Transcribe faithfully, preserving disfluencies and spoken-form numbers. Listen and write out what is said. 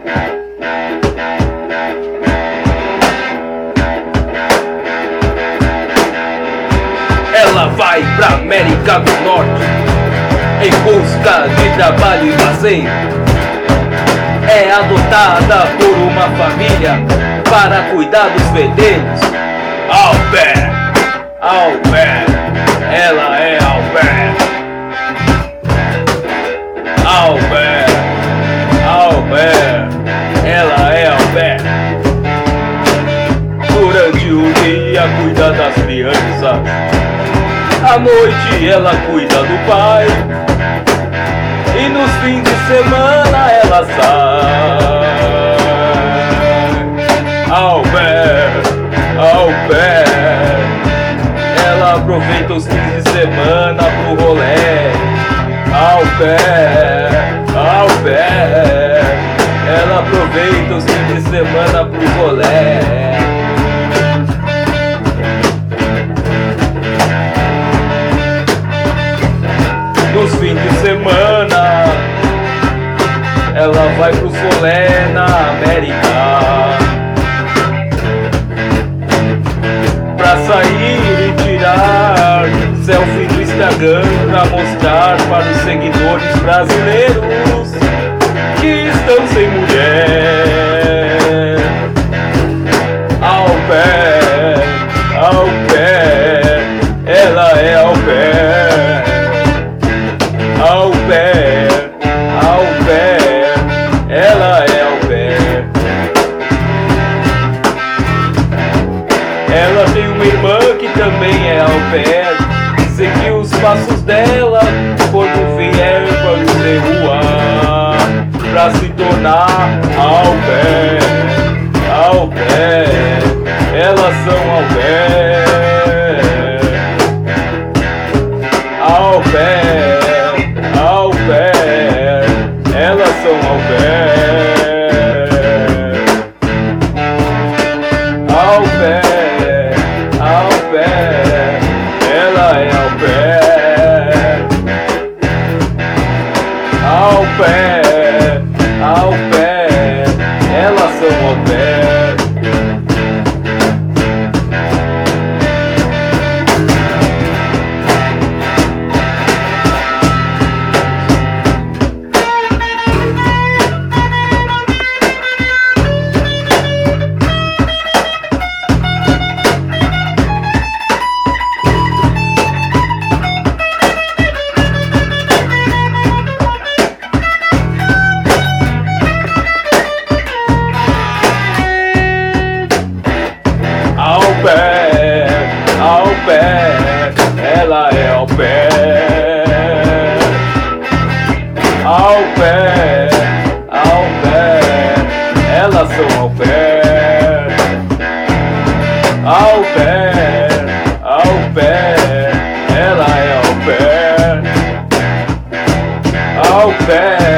Ela vai pra América do Norte em busca de trabalho e lazer. É adotada por uma família para cuidar dos fedelhos. Au pair, au pair, ela é au pair. Au pair, au pair, ela é au pair. Durante o dia cuida das crianças, à noite ela cuida do pai, e nos fins de semana ela sai. Au pair, au pair, ela aproveita os fins de semana pro rolê. Au pair, au pair, ela aproveita os fins de semana pro rolê. Nos fins de semana ela vai pro solé na América, pra sair e tirar selfie no Instagram, pra mostrar para os seguidores brasileiros que estão sem mulher. Au pair, au pair, ela é au pair. Au pair, au pair, ela é au pair. Ela tem uma irmã que também é au pair. Seguiu os passos dela quando vier para de rua, pra se tornar au pair, au pair, elas são au pair. Au pair, au pair, elas são au pair. Au pair, au pair, ela é au pair. Au pair, au pair, elas são au pair. Au pair, au pair, ela é au pair. Au pair, au pair, elas são au pair. Au pair, au pair, ela é au pair. Au pair.